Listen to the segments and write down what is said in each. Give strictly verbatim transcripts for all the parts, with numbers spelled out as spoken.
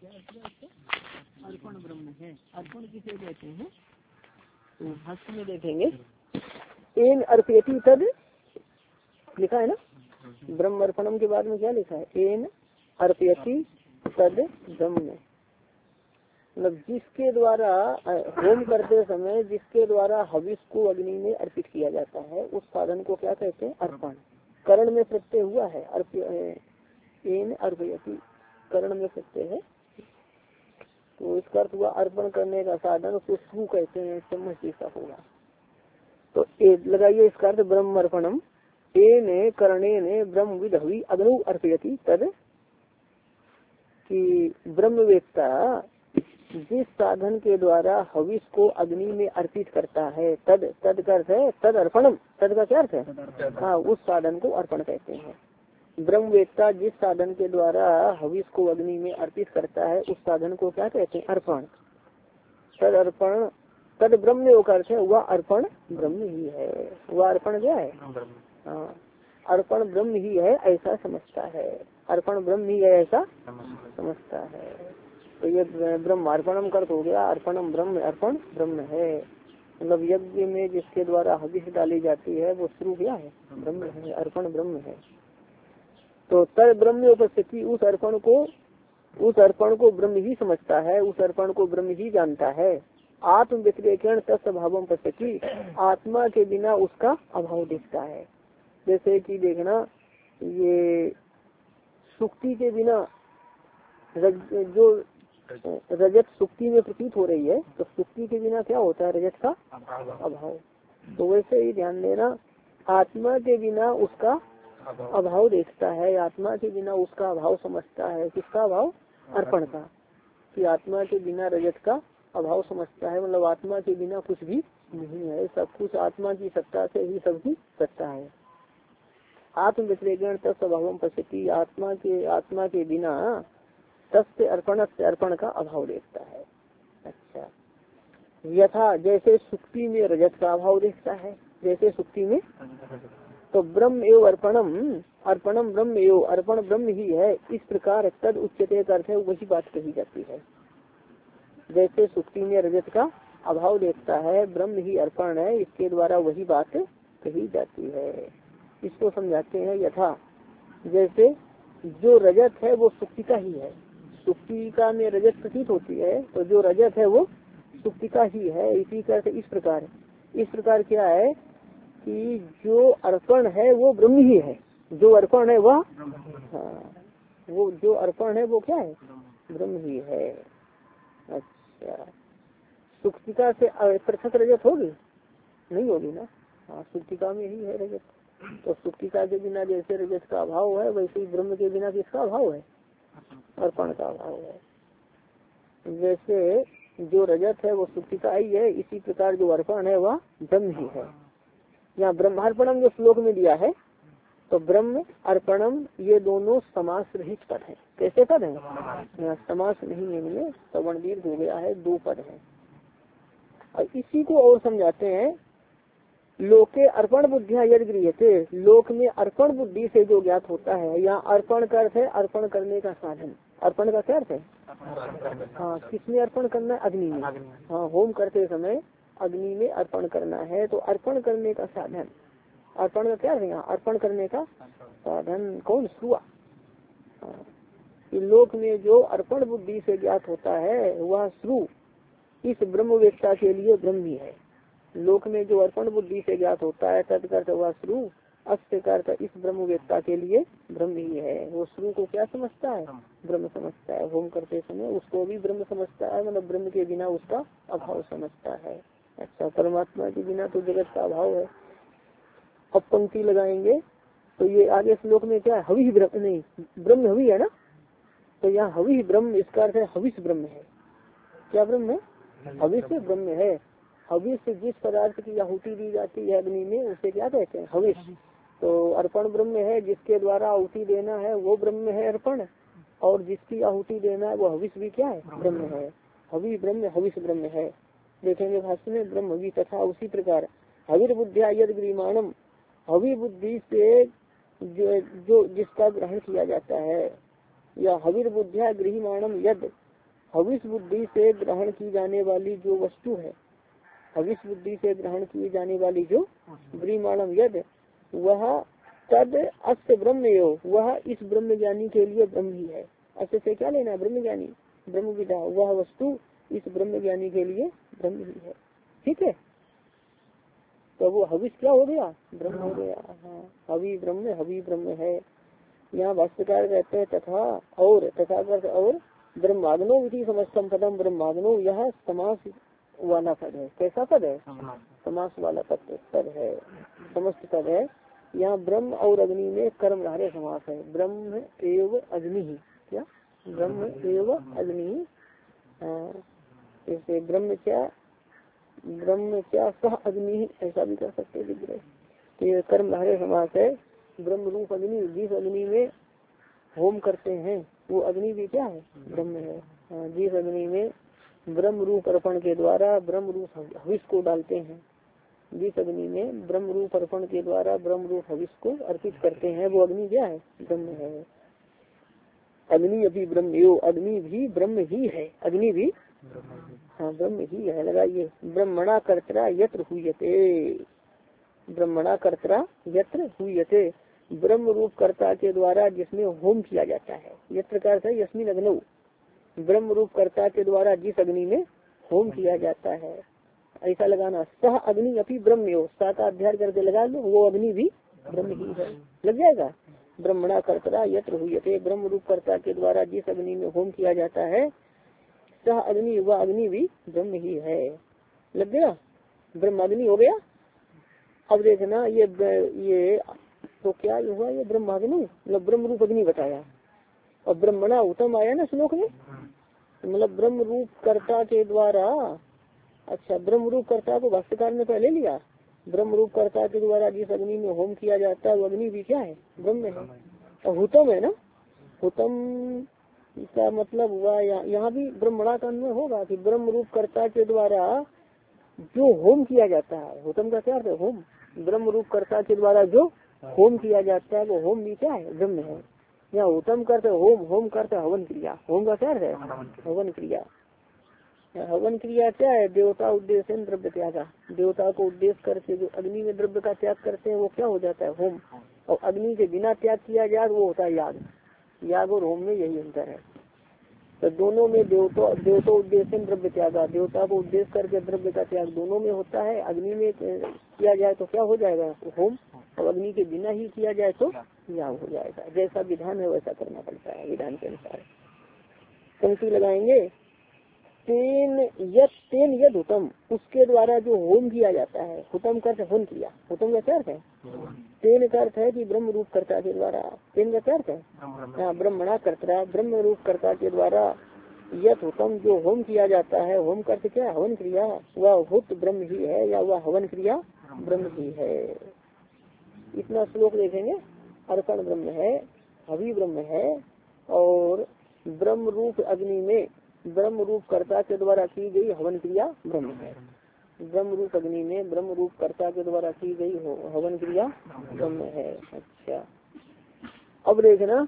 अर्पण ब्रह्म है। अर्पण किसे कहते हैं तो भाष्य में देखेंगे। एन अर्पयति तद लिखा है ना, ब्रह्म अर्पणम के बाद में क्या लिखा है, एन अर्पयति तद ब्रह्म, मतलब जिसके द्वारा होम करते समय जिसके द्वारा हविष को अग्नि में अर्पित किया जाता है उस साधन को क्या कहते हैं, अर्पण। करण में प्रत्यय हुआ है, अर्प्य एन अर्पयति करण में प्रत्यय है, तो इसका अर्थ हुआ अर्पण करने का साधन, उसको सु कहते हैं, चम्मच जैसा होगा। तो लगाइए इसका अर्थ ब्रह्म अर्पणम एन कर्णेन ब्रह्म विदहवी अग्नु अर्पयति तद, कि ब्रह्मवेत्ता जिस साधन के द्वारा हविष को अग्नि में अर्पित करता है, तद तद का अर्थ है तद अर्पणम, तद का क्या अर्थ है, हाँ उस साधन को अर्पण कहते हैं। ब्रह्मवेत्ता जिस साधन के द्वारा हविष को अग्नि में अर्पित करता है उस साधन को क्या कहते हैं, अर्पण। तद अर्पण तद ब्रह्म का अर्थ है वह अर्पण ब्रह्म ही है, वह अर्पण क्या है, हाँ अर्पण ब्रह्म ही है ऐसा समझता है, अर्पण ब्रह्म ही है ऐसा समझता है। तो ये ब्रह्म अर्पणम कर हो गया, अर्पणम ब्रह्म, अर्पण ब्रह्म है, मतलब यज्ञ में जिसके द्वारा हविष डाली जाती है वो शुरू क्या है, ब्रह्म है, अर्पण ब्रह्म है। तो तद ब्रह्म उपस्थिति, उस अर्पण को उस अर्पण को ब्रह्म ही समझता है, उस अर्पण को ब्रह्म ही जानता है। आत्म व्यतिरेकण तत्स्वभाव उपस्थिति, आत्मा के बिना उसका अभाव दिखता है। जैसे कि देखना ये सुक्ति के बिना रज, जो रजत सुक्ति में प्रतीत हो रही है, तो सुक्ति के बिना क्या होता है, रजत का अभाव। तो वैसे ही ध्यान देना, आत्मा के बिना उसका अभाव देखता है, आत्मा के बिना उसका अभाव समझता है। किसका अभाव, अर्पण का, कि आत्मा के बिना रजत का अभाव समझता है, मतलब आत्मा के बिना कुछ भी नहीं है, सब कुछ आत्मा की सत्ता से ही सबकी सत्ता है। आत्म व्यतिरेकण तत्स्वभावम पश्यति, आत्मा के आत्मा के बिना तस्य अर्पण से अर्पण का अभाव देखता है। अच्छा, यथा जैसे सुक्ति में रजत का अभाव देखता है, जैसे सुक्ति में, तो ब्रह्म एवं अर्पणम, अर्पणम ब्रह्म एवं, अर्पण ब्रह्म ही है, इस प्रकार तद उच्चते अर्थ है वही बात कही जाती है। जैसे सुक्ति में रजत का अभाव देखता है, ब्रह्म ही अर्पण है, इसके द्वारा वही बात कही जाती है। इसको समझाते हैं, यथा जैसे जो रजत है वो सुक्तिका ही है, सुक्तिका में रजत प्रतीत होती है, तो जो रजत है वो सुक्तिका ही है। इसी तरह इस प्रकार इस प्रकार क्या है कि जो अर्पण है वो ब्रह्म ही है, जो अर्पण है वह, हाँ वो जो अर्पण है वो क्या है, ब्रह्म ही है। अच्छा, सुक्तिका से पृथक रजत होगी, नहीं होगी ना, हाँ सुक्तिका में ही है रजत। तो सुक्तिका के बिना जैसे रजत का अभाव है, वैसे ही ब्रह्म के बिना किसका अभाव है, अर्पण का अभाव है। जैसे जो रजत है वो सुक्तिका ही है, इसी प्रकार जो अर्पण है वह ब्रह्म ही है। यहाँ ब्रह्मार्पणम जो श्लोक में दिया है, तो ब्रह्म अर्पणम ये दोनों समास रहित पद है। कैसे पद है, यहाँ समास नहीं है, इनमें सवर्ण दीर्घ हो गया है, दो पद है। और इसी को और समझाते हैं, लोके अर्पण बुद्धिया यद गृह्यते, लोक में अर्पण बुद्धि से जो ज्ञात होता है। यहाँ अर्पण का अर्थ है अर्पण करने का साधन, अर्पण का क्या अर्थ है, हाँ किसमें अर्पण करना है, अग्नि में, हाँ होम करते समय अग्नि में अर्पण करना है, तो अर्पण करने का साधन, अर्पण का क्या है, यहाँ अर्पण करने का साधन कौन, सुआ। लोक में जो अर्पण बुद्धि से ज्ञात होता है वह श्रु इस ब्रह्मवेत्ता के लिए ब्रह्म ही है। लोक में जो अर्पण बुद्धि से ज्ञात होता है तत्कर्थ वह श्रु, अस्य कर्थ इस ब्रह्मवेत्ता के लिए ब्रह्म ही है। वो श्रु को क्या समझता है, ब्रह्म समझता है, होम करते समय उसको भी ब्रह्म समझता है, मतलब ब्रह्म के बिना उसका अभाव समझता है। अच्छा, परमात्मा के बिना तो जगत का अभाव है। अब पंक्ति लगाएंगे तो ये आगे श्लोक में क्या है, हवि ब्रह्म, नहीं ब्रह्म हवि है ना, तो यहाँ हवि ब्रह्म, इसका अर्थ है हविष ब्रह्म है। क्या ब्रह्म है, हविष ब्रह्म है। हविष जिस पदार्थ की आहुति दी जाती है अग्नि में उसे क्या कहते हैं, हविष। तो अर्पण ब्रह्म है, जिसके द्वारा आहुति देना है वो ब्रह्म है अर्पण, और जिसकी आहुति देना है वो हविष भी क्या है, ब्रह्म है। हवि ब्रह्म, हविष ब्रह्म है। देखेंगे भाष्य में, ब्रह्म हवि तथा उसी प्रकार हविर बुद्धिया यद गृह्यमाणम, हवि बुद्धि से जो जो जिसका ग्रहण किया जाता है, या हविर बुद्धिया गृह्यमाणम यद, हविष बुद्धि से ग्रहण की जाने वाली जो वस्तु है, हविष बुद्धि से ग्रहण की जाने वाली जो ब्रीमाणम यद, वह तद अस्य ब्रह्म एव, वह इस ब्रह्म ज्ञानी के लिए ब्रह्म ही है। अस्य से क्या लेना है? ब्रह्म ज्ञानी, ब्रह्म विदा, वह वस्तु इस ब्रह्म ज्ञानी के लिए ब्रह्म ही है। ठीक है, तो वो हविष क्या हो गया? ब्रह्म हो गया। हाँ, हवि ब्रह्म, हवि ब्रह्म है। यहाँ भाष्यकार कहते हैं तथा और, तथा कर और ब्रह्माग्नो विधि समस्तम पदम ब्रह्माग्नो, यह समास वाला पद है। कैसा पद है? समास वाला पद पद है, समस्त पद है। यहाँ ब्रह्म और अग्नि में कर्मधारय समास है। ब्रह्म एव अग्नि ही, क्या ब्रह्म एव अग्नि, जैसे ब्रह्म क्या ब्रह्म क्या सह अग्नि, ऐसा भी कर सकते हैं विग्रह। तो ये कर्मधारय समास है। ब्रह्म रूप अग्नि, जिस अग्नि में होम करते हैं वो अग्नि भी क्या है? ब्रह्म है। जिस अग्नि में ब्रह्म रूप अर्पण के द्वारा ब्रह्म रूप हविष को डालते हैं, जिस अग्नि में ब्रह्म रूप अर्पण के द्वारा ब्रह्म रूप हविष को अर्पित करते हैं, वो अग्नि क्या है? ब्रह्म है। अग्नि अभी ब्रह्म यो, अग्नि भी ब्रह्म ही है, अग्नि भी हाँ ब्रह्म ही है। लगाइए, ब्रह्मणा कर्तरा यत्र हुयते, ब्रह्मणा कर्तरा यत्र हुयते, ब्रह्म रूप कर्ता के द्वारा जिसमें होम किया जाता है। यत्र का अर्थ है यस्मिन अग्नौ, ब्रह्म रूप कर्ता के द्वारा जिस अग्नि में होम किया जाता है, ऐसा लगाना। सह अग्नि अपनी ब्रह्म यो, सा का अध्ययन करके लगा लो, वो अग्नि भी ब्रह्म ही है, लग जाएगा। ब्रह्मणा कर्तरा यत्र हुयते, ब्रह्म रूप कर्ता के द्वारा जिस अग्नि में होम किया जाता है, सह अग्नि, वह अग्नि भी ब्रह्म ही है। लग गया, ब्रह्म अग्नि हो गया। अब देखना ये ये तो क्या हुआ? ये ब्रह्माग्नि मतलब ब्रह्म रूप अग्नि बताया, और ब्रह्मणा उत्तम आया ना श्लोक में, मतलब ब्रह्म रूप कर्ता के द्वारा। अच्छा, ब्रह्म रूप कर्ता को भाष्यकार ने पहले लिया। ब्रह्म रूप कर्ता के द्वारा जिस अग्नि में होम किया जाता है वो अग्नि भी क्या है? ब्रह्म है। और हुतम है ना, हुतम इसका मतलब हुआ यहाँ भी ब्रह्मणा का अन्वय होगा कि ब्रह्म रूप कर्ता के द्वारा जो होम किया जाता है, हुतम का क्या अर्थ है? होम। ब्रह्म रूप कर्ता के द्वारा जो होम किया जाता है वो होम भी क्या है? ब्रह्म है। यहाँ उत्तम करते होम, होम करते हवन क्रिया। होम का क्या है? हवन क्रिया। हवन क्रिया क्या है? देवता उद्देश्य द्रव्य त्यागा, देवता को उद्देश्य करके जो अग्नि में द्रव्य का त्याग करते हैं वो क्या हो जाता है? होम। और अग्नि के बिना त्याग किया जाए वो होता है याग। याग और होम में यही अंतर है। तो दोनों में देवता देवता उद्देश्य द्रव्य त्यागा, देवता को उद्देश्य करके द्रव्य का त्याग दोनों में होता है। अग्नि में किया जाए तो क्या हो जाएगा? होम। और अग्नि के बिना ही किया जाए तो याग हो जाएगा। जैसा विधान है वैसा करना पड़ता है, विधान के अनुसार। पंक्ति लगाएंगे, तेन यद तेन यद हुतम, उसके द्वारा जो होम किया जाता है। हुतम का अर्थ होम किया, हुतम का क्या अर्थ है? तेन का अर्थ है कि ब्रह्म रूप कर्ता के द्वारा। तेन का क्या अर्थ है? हाँ, ब्रह्मणा कर्ता, ब्रह्म रूप कर्ता के द्वारा यद हुतम जो होम किया जाता है। होम का अर्थ क्या है? हवन क्रिया। वह हुत ब्रह्म ही है या वह हवन क्रिया ब्रह्म ही है। इतना श्लोक देखेंगे। अर्पण ब्रह्म है, हवि ब्रह्म है, और ब्रह्म रूप अग्नि में ब्रह्म रूप कर्ता के द्वारा की गई हवन क्रिया ब्रह्म है। ब्रह्म रूप अग्नि में ब्रह्म रूप कर्ता के द्वारा की गई हवन क्रिया ब्रह्म है। अच्छा, अब देखना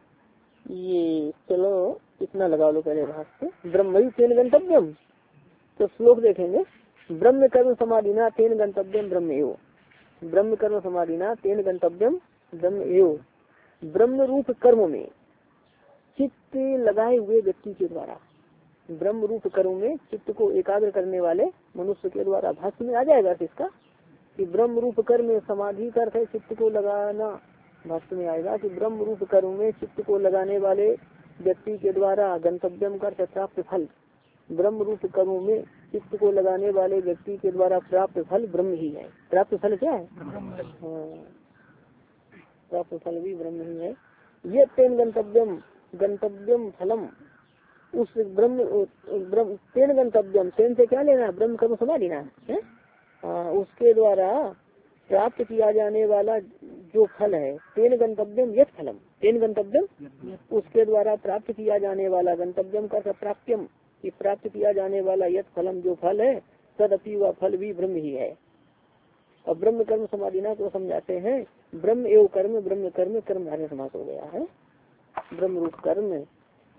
ये, चलो इतना लगा लो पहले भाग से। ब्रह्म तेन गंतव्यम, तो श्लोक देखेंगे। ब्रह्म कर्म समाधिना तेन गंतव्यम ब्रह्म एव, ब्रह्म कर्म समाधिना तेन गंतव्यम ब्रह्म एव। ब्रह्म रूप कर्म में चित्त लगाए हुए व्यक्ति के द्वारा, ब्रह्म रूप कर्म में चित्त को एकाग्र करने वाले मनुष्य के द्वारा। भाष्य में आ जाएगा इसका कि ब्रह्म रूप कर्म में समाधि का अर्थ है चित्त को लगाना। भाष्य में आएगा कि ब्रह्म रूप कर्म में चित्त को लगाने वाले व्यक्ति के द्वारा गंतव्यम का अर्थ प्राप्त फल। ब्रह्म रूप कर्म में चित्त को लगाने वाले व्यक्ति के द्वारा प्राप्त फल ब्रह्म ही है। प्राप्त फल क्या है? हाँ, प्राप्त फल भी ब्रह्म ही है। ये तेन गंतव्यम, गंतव्यम फलम, उस ब्रह्म ब्रह्म तेन गंतव्यम, तेन से क्या लेना? ब्रह्म कर्म समाधि ना है। हाँ, उसके द्वारा प्राप्त किया जाने वाला जो फल है, तेन गंतव्यम यथ फलम, तेन गंतव्यम उसके द्वारा प्राप्त किया जाने वाला, गंतव्यम का प्राप्त्यम कि प्राप्त किया जाने वाला यथ फलम जो फल है, तदपि वह फल भी ब्रह्म ही है। और ब्रह्म कर्म समाधिना को समझाते हैं। ब्रह्म एवं कर्म, ब्रह्म कर्म, कर्म धारे समास हो गया है। ब्रह्म रूप कर्म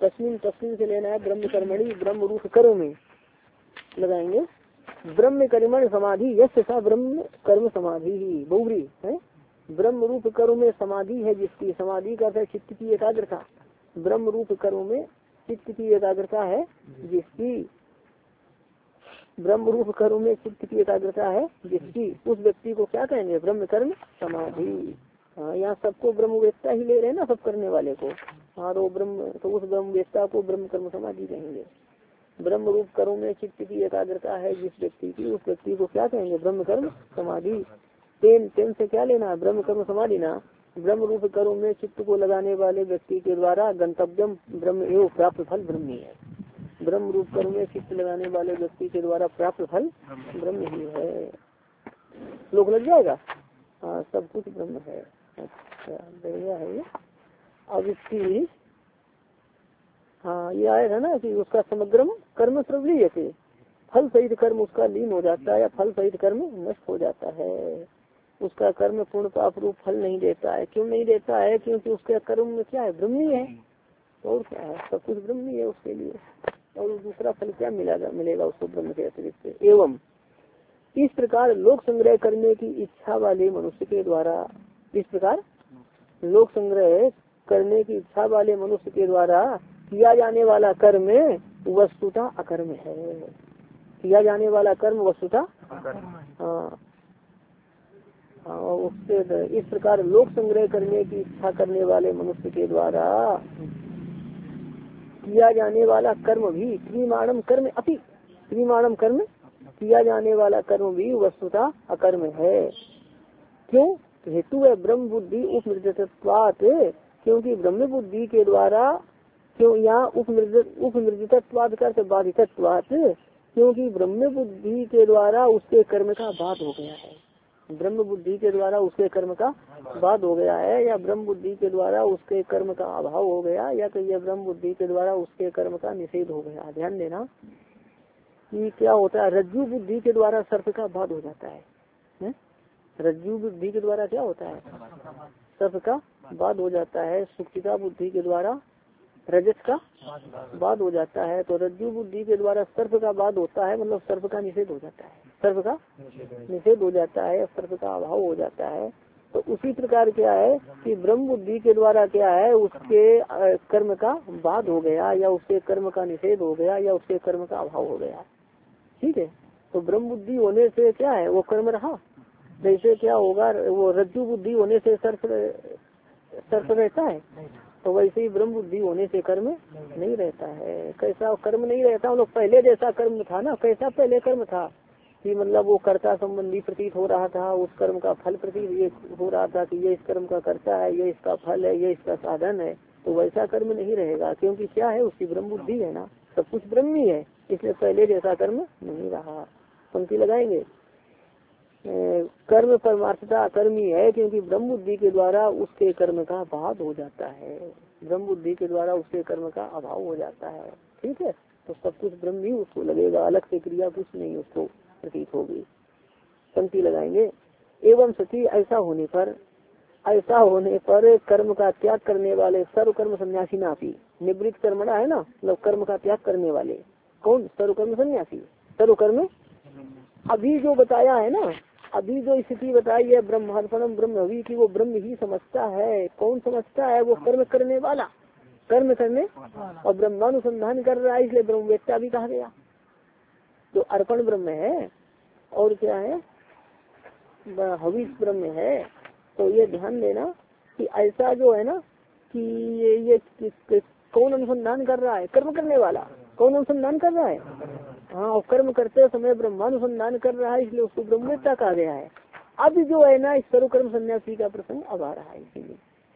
तस्मिन तस्मिन से लेना है ब्रह्म कर्मणि ब्रह्म रूप कर्म में लगाएंगे। ब्रह्म कर्मण समाधि यश सा ब्रह्म कर्म समाधि ही बहुरी है। ब्रह्म रूप कर्म में समाधि है जिसकी, समाधि का है चित्त की एकाग्रता। ब्रह्म रूप कर्म में चित्त की एकाग्रता है जिसकी, ब्रह्म रूप कर्म में चित्त की एकाग्रता है जिसकी, उस व्यक्ति को क्या कहेंगे? ब्रह्म कर्म समाधि। हाँ, यहाँ सबको ब्रह्मवेत्ता ही ले रहे हैं ना, सब करने वाले को। हाँ, तो ब्रह्म तो उस ब्रह्मवेत्ता को ब्रह्म कर्म समाधि कहेंगे। ब्रह्म रूप कर्म में चित्त की एकाग्रता है जिस व्यक्ति की, उस व्यक्ति को क्या कहेंगे? ब्रह्म कर्म समाधि। तेन तेन से क्या लेना? ब्रह्म कर्म समाधि ना। ब्रह्म रूप कर्म में चित्त को लगाने वाले व्यक्ति के द्वारा गंतव्यम ब्रह्म एवं प्राप्त फल ब्रह्म ही है। ब्रह्म रूप कर्म में चित्त लगाने वाले व्यक्ति के द्वारा प्राप्त फल ब्रह्म ही है। लोग लग जाएगा। हाँ, सब कुछ ब्रह्म है। अच्छा, बढ़िया है ये। अब इसकी हाँ, ये आएगा ना कि उसका समग्रम कर्म प्रवृत्ति, फल सहित कर्म उसका लीन हो जाता है या फल सहित कर्म नष्ट हो जाता है। उसका कर्म पूर्ण पाप रूप फल नहीं देता है। क्यों नहीं देता है? क्योंकि उसके कर्म में क्या है? ब्रह्म ही है। और क्या है? सब कुछ ब्रह्म ही है उसके लिए। और दूसरा फल क्या मिलेगा? मिलेगा उसको ब्रह्म के अतिरिक्त। एवं इस प्रकार लोक संग्रह करने की इच्छा वाले मनुष्य के द्वारा, इस प्रकार लोक संग्रह करने की इच्छा वाले मनुष्य के द्वारा किया जाने वाला कर्म वस्तुतः अकर्म है। किया जाने वाला कर्म वस्तुतः हाँ हाँ उससे इस प्रकार लोक संग्रह करने की इच्छा करने वाले मनुष्य के द्वारा किया जाने वाला कर्म भी क्रियमाणम कर्म अपि, क्रियमाणम कर्म किया जाने वाला कर्म भी वस्तुतः अकर्म है। क्यों? हेतु है ब्रह्म बुद्धि उपनिर्जितत्वात्, क्योंकि ब्रह्म बुद्धि के द्वारा, क्यों यहाँ उपनिर्जितत्वात् का अर्थ बाधितत्वात्, क्योंकि ब्रह्म बुद्धि के द्वारा उसके कर्म का बाध हो गया है। ब्रह्म बुद्धि के द्वारा उसके कर्म का बाध हो गया है, या ब्रह्म बुद्धि के द्वारा उसके कर्म का अभाव हो गया, या तो यह ब्रह्म बुद्धि के द्वारा उसके कर्म का निषेध हो गया। ध्यान देना कि क्या होता है, रज्जु बुद्धि के द्वारा सर्प का बाध हो जाता है, है? रज्जु बुद्धि के द्वारा क्या होता है? सर्प का बाध हो जाता है। सुक्तिका बुद्धि के द्वारा रजत का बाध हो जाता है। तो रज्जु बुद्धि के द्वारा सर्प का बाध होता है, मतलब सर्प का निषेध हो जाता है, सर्प का निषेध हो जाता है, सर्प का अभाव हो जाता है। तो उसी प्रकार क्या है कि ब्रह्म बुद्धि के द्वारा क्या है, उसके कर्म का बाध हो गया, या उसके कर्म का निषेध हो गया, या उसके कर्म का अभाव हो गया। ठीक है। तो ब्रह्म बुद्धि होने से क्या है, वो कर्म रहा। जैसे क्या होगा, वो रज्जु बुद्धि होने से सर्प सर्प रहता है, तो वैसे ही ब्रह्म बुद्धि होने से कर्म नहीं रहता है। कैसा कर्म नहीं रहता? हम लोग पहले जैसा कर्म था ना, कैसा पहले कर्म था कि मतलब वो कर्ता संबंधी प्रतीत हो रहा था, उस कर्म का फल प्रतीत ये हो रहा था कि ये इस कर्म का कर्ता है, ये इसका फल है, ये इसका साधन है। तो वैसा कर्म नहीं रहेगा, क्योंकि क्या है, उसकी ब्रह्म बुद्धि है ना, सब कुछ ब्रह्म ही है, इसलिए पहले जैसा कर्म नहीं रहा। पंक्ति लगाएंगे, कर्म परमार्थता कर्मी है, क्योंकि ब्रह्म बुद्धि के द्वारा उसके कर्म का बाध हो जाता है, ब्रह्म बुद्धि के द्वारा उसके कर्म का अभाव हो जाता है। ठीक है। तो सब कुछ ब्रह्म ही उसको लगेगा, अलग से क्रिया कुछ नहीं उसको प्रतीत होगी। पंक्ति लगाएंगे, एवं सती ऐसा होने पर, ऐसा होने पर कर्म का त्याग करने वाले सर्व कर्म सन्यासी नापी, निवृत्त कर्मणा है ना, मतलब कर्म का त्याग करने वाले कौन? सर्व कर्म सन्यासी। सर्व कर्म अभी जो बताया है ना, अभी जो स्थिति बताई है ब्रह्मार्पणम ब्रह्मवी की, वो ब्रह्म ही समझता है। कौन समझता है? वो कर्म करने वाला, कर्म करने और ब्रह्मानुसंधान कर रहा है, इसलिए ब्रह्मवेत्ता भी कहा गया। तो अर्पण ब्रह्म है और क्या है, हविष ब्रह्म है। तो ये ध्यान देना कि ऐसा जो है ना कि ये, ये कौन अनुसंधान कर रहा है? कर्म करने वाला। कौन अनुसंधान कर रहा है? हाँ, और कर्म करते समय ब्रह्मानुसंधान कर रहा है, इसलिए उसको ब्रह्मवेत्ता कहा गया है। अब जो है ना, इस सर्वकर्म सन्यासी का प्रसंग अब आ रहा है। इसीलिए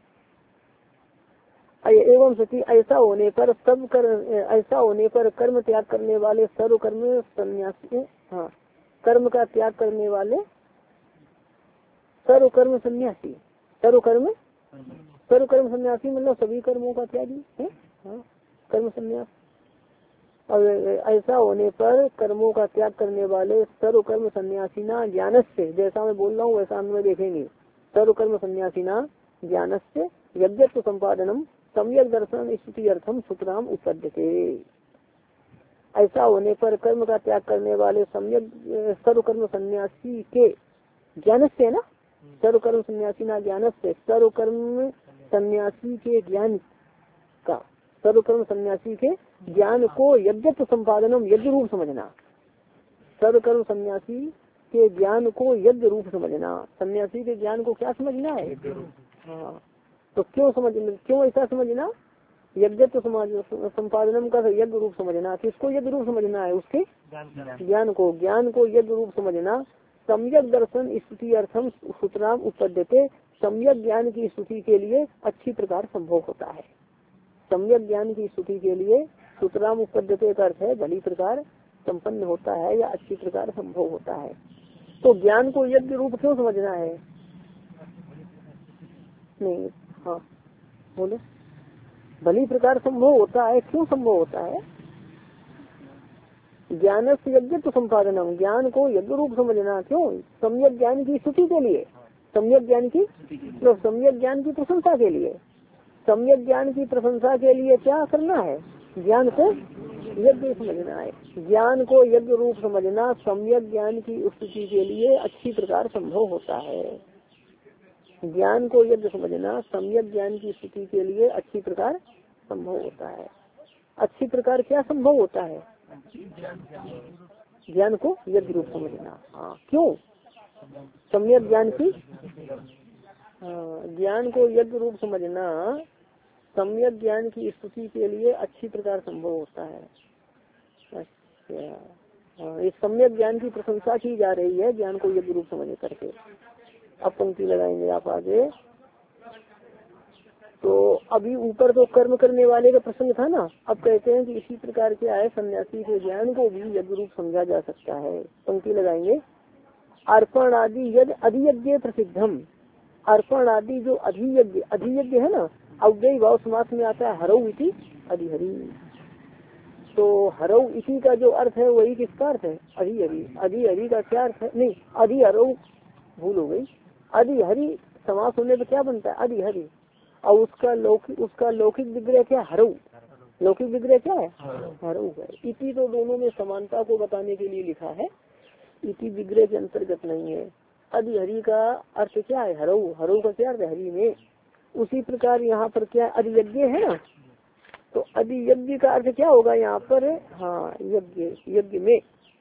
एवं सती ऐसा होने पर सब कर ऐसा होने पर कर्म त्याग करने वाले सर्वकर्म सन्यासी, हाँ कर्म का त्याग करने वाले सर्वकर्म सन्यासी, सर्वकर्म सर्वकर्म सन्यासी मतलब सभी कर्मों का त्यागी है। हाँ, कर्म सन्यास। और ऐसा होने पर कर्मों का त्याग करने वाले सर्वकर्म सन्यासी ना ज्ञान से, जैसा मैं बोल रहा हूँ वैसा हम देखेंगे, सर्वकर्म सन्यासी ना ज्ञान से यज्ञत्व संपादनम सम्यक दर्शन स्थिति अर्थम सुतराम उपद्यते। ऐसा होने पर कर्म का त्याग करने वाले सम्यक सर्वकर्म सन्यासी के ज्ञान से ना, सर्वकर्म सन्यासी ना ज्ञान से, सर्वकर्म सन्यासी के ज्ञान का, सर्वकर्म सन्यासी के ज्ञान को यज्ञत्व संपादनम यज्ञ रूप समझना, सर्वकर्म सन्यासी के ज्ञान को यज्ञ रूप समझना। सन्यासी के ज्ञान को क्या समझना है? हाँ, तो क्यों समझना, क्यों ऐसा समझना? यज्ञत्व संपादनम का यज्ञ रूप समझना। किसको यज्ञ रूप समझना है? उसके ज्ञान को, ज्ञान को यज्ञ रूप समझना। सम्यक दर्शन स्तुति अर्थम सुतराम उपद्यते, सम्यक ज्ञान की स्तुति के लिए अच्छी प्रकार संभव होता है। सम्यक ज्ञान की स्तुति के लिए सुतराम उपद्यते का अर्थ है भली प्रकार संपन्न होता है या अच्छी प्रकार संभव होता है। तो ज्ञान को यज्ञ रूप क्यों समझना है? नहीं, हाँ बोले, भली प्रकार संभव होता है, क्यों संभव होता है? ज्ञान से यज्ञ तो संपादनम, ज्ञान को यज्ञ रूप समझना। क्यों? सम्यक ज्ञान की स्तुति के लिए, सम्यक ज्ञान की तो सम्यक ज्ञान की प्रशंसा के लिए। सम्यक ज्ञान की प्रशंसा के लिए क्या करना है? ज्ञान को यज्ञ समझना है। ज्ञान को यज्ञ रूप समझना सम्यक ज्ञान की स्तुति के लिए अच्छी प्रकार संभव होता है। ज्ञान को यज्ञ समझना सम्यक ज्ञान की स्तुति के लिए अच्छी प्रकार संभव होता है। अच्छी प्रकार क्या संभव होता है? ज्ञान को यज्ञ रूप समझना। हाँ, क्यों? सम्यक ज्ञान की, ज्ञान को यज्ञ रूप समझना सम्यक ज्ञान की स्तुति के लिए अच्छी प्रकार संभव होता है। अच्छा, इस सम्यक ज्ञान की प्रशंसा की जा रही है ज्ञान को यज्ञ रूप समझ करके। अब पंक्ति लगाएंगे आप आगे। तो अभी ऊपर तो कर्म करने वाले का प्रसंग था ना, अब कहते हैं कि इसी प्रकार क्या है, सन्यासी के ज्ञान को भी यज्ञ रूप समझा जा सकता है। पंक्ति लगाएंगे, अर्पण आदि यज्ञ अधियज्ञ प्रसिद्धम। अर्पण आदि जो अधियज्ञ, अधियज्ञ है ना, अव्ययी भाव समास में आता है हरऊ इति अधिहरि। तो हरऊ इसी का जो अर्थ है वही किसका अर्थ है? अधिहरि। अधिहरि का क्या अर्थ है? नहीं, अधिहरऊ भूल हो गई। अधिहरि समास होने पर क्या बनता है? अधिहरि। और उसका लौकिक, उसका लौकिक विग्रह क्या? हरऊ। लौकिक विग्रह क्या है? हरऊ है। इति तो दोनों में समानता को बताने के लिए लिखा है, इति विग्रह के अंतर्गत नहीं है। अधिहरि का अर्थ क्या है? हरऊ। हरऊ का क्या अर्थ है? हरि में। उसी प्रकार यहाँ पर क्या अधियज्ञ है ना, तो अधियज्ञ का अर्थ क्या होगा यहाँ पर? हाँ, यज्ञ, यज्ञ में।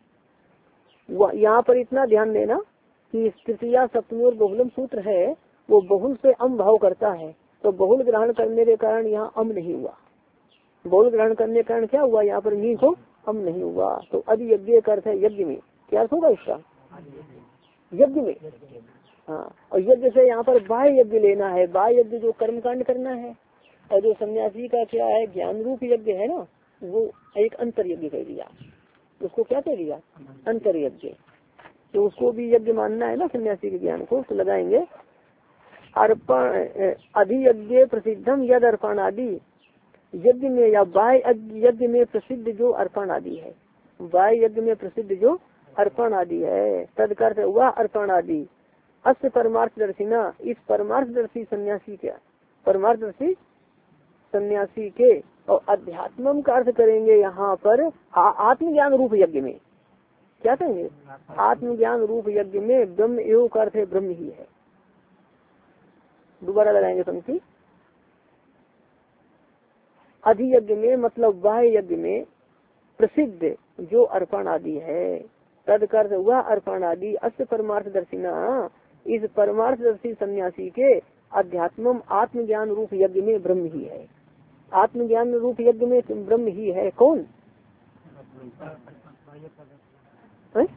यहाँ पर इतना ध्यान देना कि तृतीया सप्तमी और बहुलम सूत्र है, वो बहुल से अम भाव करता है, तो बहुल ग्रहण करने के कारण यहाँ अम नहीं हुआ। बहुल ग्रहण करने के कारण क्या हुआ? यहाँ पर नी को अम नहीं हुआ। तो अधियज्ञ का अर्थ है यज्ञ में। क्या अर्थ होगा इसका? यज्ञ में। हाँ, और यज्ञ से यहाँ पर बाह्य यज्ञ लेना है। बाह्य यज्ञ जो कर्मकांड करना है, और जो सन्यासी का क्या है ज्ञान रूप यज्ञ है ना, वो एक अंतर यज्ञ कह दिया। उसको क्या कह दिया? अंतर यज्ञ। तो उसको भी यज्ञ मानना है ना सन्यासी के ज्ञान को। तो लगाएंगे अर्पण अधियज्ञ प्रसिद्धम यद अर्पण आदि। यज्ञ में या बाह्य यज्ञ में प्रसिद्ध जो अर्पण आदि है, बाह्य यज्ञ में प्रसिद्ध जो अर्पण आदि है, तदकर्थ हुआ अर्पण आदि। अस्य परमार्थदर्शिना, इस परमार्थदर्शी सन्यासी के, परमार्थदर्शी सन्यासी के, और अध्यात्मम का अर्थ करेंगे यहाँ पर आत्मज्ञान रूप यज्ञ में। क्या कहेंगे? आत्मज्ञान रूप यज्ञ में ब्रह्म एवं का अर्थ है ब्रह्म ही है। दोबारा लगाएंगे पंक्ति। अधियज्ञ में मतलब बाह्य यज्ञ में प्रसिद्ध जो अर्पण आदि है, तदकर्थ हुआ अर्पण आदि। अस्य परमार्थदर्शिना, इस परमार्थदर्शी सन्यासी के अध्यात्मम आत्मज्ञान रूप यज्ञ में ब्रह्म ही है। आत्मज्ञान रूप यज्ञ में ब्रह्म ही है। कौन? है?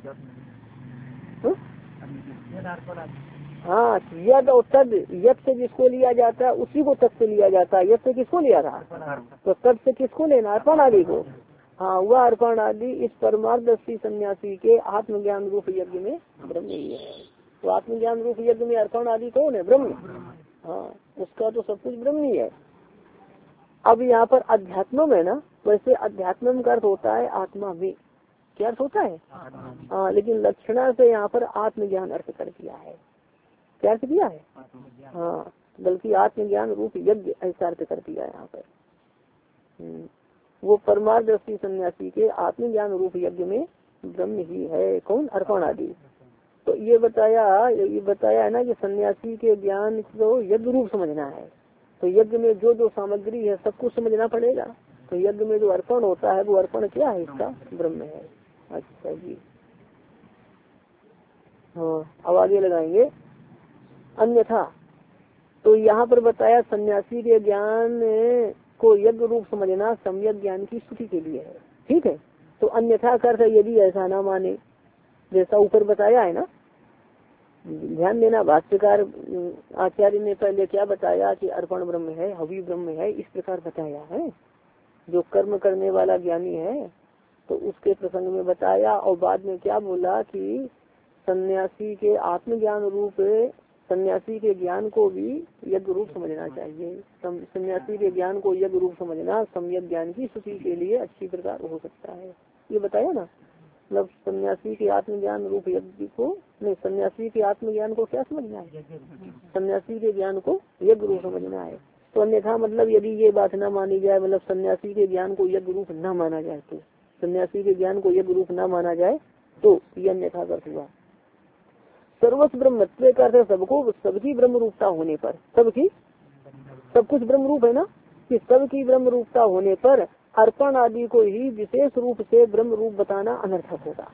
हाँ, यद और तद, यद से जिसको लिया जाता है उसी को तद से लिया जाता है। यद से किसको लिया था? तो तद से किसको लेना? अर्पण आदि को। हाँ, वह अर्पण आदि इस परमार्थदर्शी सन्यासी के आत्मज्ञान रूप यज्ञ में ब्रह्म ही है। तो आत्मज्ञान रूप यज्ञ में अर्पण आदि कौन है? ब्रह्म। हाँ, उसका तो सब कुछ ब्रह्म ही है। अब यहाँ पर अध्यात्म है ना, वैसे अध्यात्म का अर्थ होता है आत्मा में। क्या अर्थ होता है? हाँ, लेकिन लक्षणा से यहाँ पर आत्मज्ञान अर्थ कर दिया है। क्या अर्थ किया है? हाँ, बल्कि आत्मज्ञान रूप यज्ञ ऐसा अर्थ कर दिया यहाँ पर। वो परमार्दर्शी सन्यासी के आत्मज्ञान रूप यज्ञ में ब्रह्म ही है। कौन? अर्पण आदि। तो ये बताया ये बताया है ना कि सन्यासी के ज्ञान को यज्ञ रूप समझना है। तो यज्ञ में जो जो सामग्री है सब कुछ समझना पड़ेगा। तो यज्ञ में जो अर्पण होता है वो अर्पण क्या है? इसका ब्रह्म है। अच्छा जी, हाँ अब आगे लगाएंगे। अन्यथा तो यहाँ पर बताया सन्यासी के ज्ञान को यज्ञ रूप समझना सम्यक ज्ञान की स्तुति के लिए है। ठीक है। तो अन्यथा कर यदि ऐसा ना माने, जैसा ऊपर बताया है ना, ध्यान देना भाष्यकार आचार्य ने पहले क्या बताया कि अर्पण ब्रह्म है, हवि ब्रह्म है, इस प्रकार बताया है। जो कर्म करने वाला ज्ञानी है तो उसके प्रसंग में बताया, और बाद में क्या बोला कि सन्यासी के आत्मज्ञान रूप सन्यासी के ज्ञान को भी यज्ञ रूप समझना चाहिए। सन्यासी के ज्ञान को यज्ञ रूप समझना सम्यक ज्ञान की स्तुति के लिए अच्छी प्रकार हो सकता है। ये बताया ना, मतलब सन्यासी के आत्मज्ञान रूप यज्ञ को नहीं, सन्यासी के आत्मज्ञान को क्या समझना है? सन्यासी के ज्ञान को यज्ञ रूप समझना है। तो अन्यथा मतलब यदि ये बात न मानी जाए, मतलब सन्यासी के ज्ञान को यज्ञ रूप न माना जाए, तो सन्यासी के ज्ञान को यज्ञ रूप न माना जाए तो ये अन्यथा अर्थ हुआ। सर्वस्व ब्रह्मत्व का अर्थ सबको सबकी ब्रह्म रूपता होने पर, सबकी सब कुछ ब्रह्म रूप है ना, कि सबकी ब्रह्म रूपता होने पर अर्पण आदि को ही विशेष रूप से ब्रह्म रूप बताना अनर्थक होगा।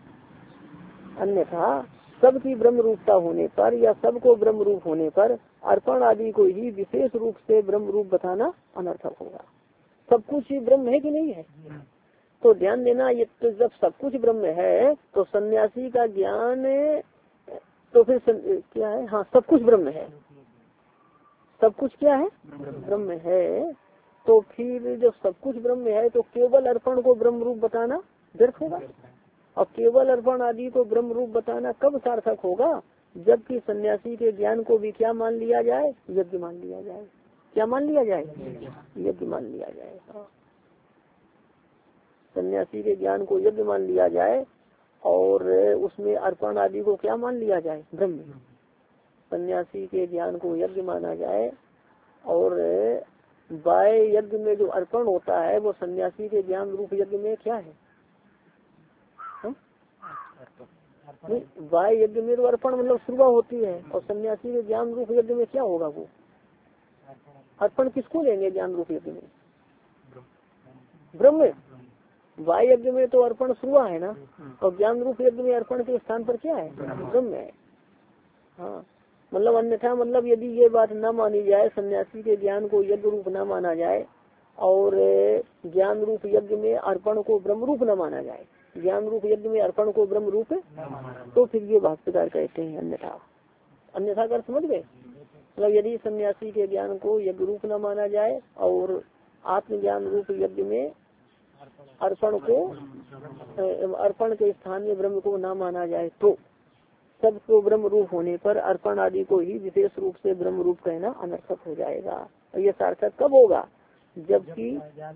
अन्यथा सबकी ब्रह्म रूपता होने पर या सबको ब्रह्म रूप होने पर अर्पण आदि को ही विशेष रूप से ब्रह्म रूप बताना अनर्थक होगा। सब कुछ ही ब्रह्म है कि नहीं है? तो ध्यान देना, ये तो जब सब कुछ ब्रह्म है तो सन्यासी का ज्ञान तो फिर क्या है? हाँ, सब कुछ ब्रह्म है। सब कुछ क्या है? ब्रह्म है। तो फिर जब सब कुछ ब्रह्म है तो केवल अर्पण को ब्रह्म रूप बताना व्यर्थ होगा। और केवल अर्पण आदि को ब्रह्म रूप बताना कब सार्थक होगा? जबकि सन्यासी के ज्ञान को भी क्या मान लिया जाए? यज्ञ मान लिया जाए। क्या मान लिया जाए? यज्ञ मान लिया जाए। सन्यासी के ज्ञान को यज्ञ मान लिया जाए और उसमें अर्पण आदि को क्या मान लिया जाए? ब्रह्म। सन्यासी के ज्ञान को यज्ञ माना जाए और बाय यज्ञ में जो अर्पण होता है वो सन्यासी के ज्ञान रूप यज्ञ में क्या है? बाय यज्ञ में तो अर्पण मतलब शुरुआत होती है, और सन्यासी के ज्ञान रूप यज्ञ में क्या होगा? वो अर्पण किसको लेंगे ज्ञान रूप यज्ञ में? ब्रह्म। वाय यज्ञ में तो अर्पण शुरुआत है ना, और ज्ञान रूप यज्ञ में अर्पण के स्थान पर क्या है? ब्रह्म है। हाँ, मतलब अन्यथा मतलब यदि ये बात न मानी जाए, सन्यासी के ज्ञान को यज्ञ रूप न माना जाए और ज्ञान रूप यज्ञ में अर्पण को ब्रह्म रूप न माना जाए, ज्ञान रूप यज्ञ में अर्पण को ब्रह्म रूप, तो फिर ये भाष्यकार कहते हैं अन्यथा। अन्यथा कर समझ गए? मतलब यदि सन्यासी के ज्ञान को यज्ञ रूप न माना जाए और आत्मज्ञान रूप यज्ञ में अर्पण को अर्पण के स्थान में ब्रह्म को न माना जाए तो सबको ब्रह्म रूप होने पर अर्पण आदि को ही विशेष रूप से ब्रह्म रूप कहना अनर्थक हो जाएगा। और ये सार्थक कब होगा? जबकि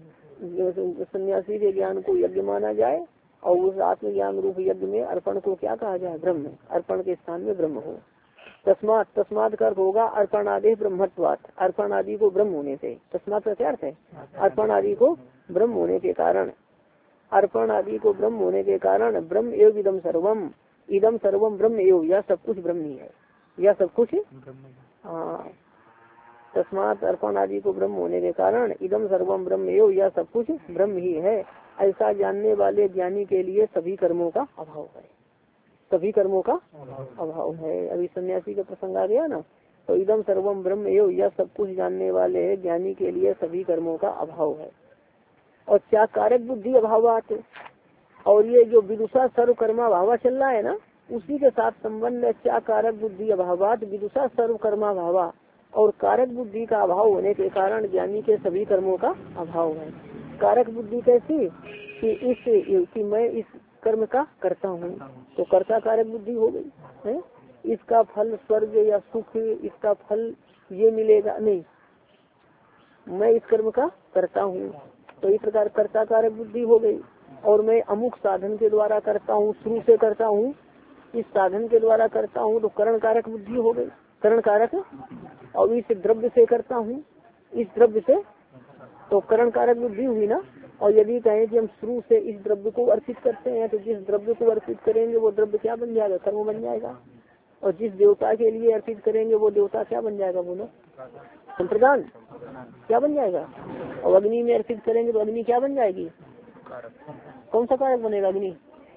सन्यासी के ज्ञान को यज्ञ माना जाए और उस आत्मज्ञान रूप यज्ञ में अर्पण को क्या कहा जाए? ब्रह्म। अर्पण के स्थान में ब्रह्म हो। तस्मात तस्मात का अर्थ होगा अर्पण आदि ब्रह्मत्वात्, अर्पण आदि को ब्रह्म होने से। तस्मात का क्या अर्थ है? अर्पण आदि को ब्रह्म होने के कारण, अर्पण आदि को ब्रह्म होने के कारण ब्रह्म एवं इदम सर्वम, इदम सर्वम ब्रह्म एवं, यह सब कुछ ब्रह्म ही है, यह सब कुछ। हाँ, तस्मात अर्पण आदि को ब्रह्म होने के कारण इदम सर्वम ब्रह्म एवं, यह सब कुछ ब्रह्म ही है। ऐसा जानने वाले ज्ञानी के लिए सभी कर्मों का अभाव है, सभी कर्मों का अभाव है। अभी सन्यासी का प्रसंग आ गया ना, तो इदम सर्वम ब्रह्म एवं, यह सब कुछ जानने वाले ज्ञानी के लिए सभी कर्मों का अभाव है। और क्या कारक बुद्धि अभावात, और ये जो विदुषा सर्व कर्मा भावा चल रहा है ना, उसी के साथ संबंध है। क्या कारक बुद्धि अभावात विदुषा सर्व कर्मा भावा, और कारक बुद्धि का अभाव होने के कारण ज्ञानी के सभी कर्मों का अभाव है। कारक बुद्धि कैसी? कि इस कि मैं इस कर्म का करता हूँ, तो कर्ता कारक बुद्धि हो गई है। इसका फल स्वर्ग या सुख, इसका फल ये मिलेगा नहीं, मैं इस कर्म का करता हूँ, तो इस प्रकार कर्ता कारक बुद्धि हो गई। और मैं अमुक साधन के द्वारा करता हूँ, शुरू से करता हूँ, इस साधन के द्वारा करता हूँ, तो करण कारक बुद्धि हो गई। करण कारक और इस द्रव्य से करता हूँ, इस द्रव्य से, तो करण कारक बुद्धि हुई ना। और यदि कहें कि हम शुरू से इस द्रव्य को अर्पित करते हैं, तो जिस द्रव्य को अर्पित करेंगे वो द्रव्य क्या बन जाएगा, कर्म बन जाएगा। और जिस देवता के लिए अर्पित करेंगे वो देवता क्या बन जाएगा, बोलो, संप्रदान क्या बन जाएगा। और अग्नि में अर्पित करेंगे तो अग्नि क्या बन जाएगी, कौन सा कारक बनेगा अग्नि,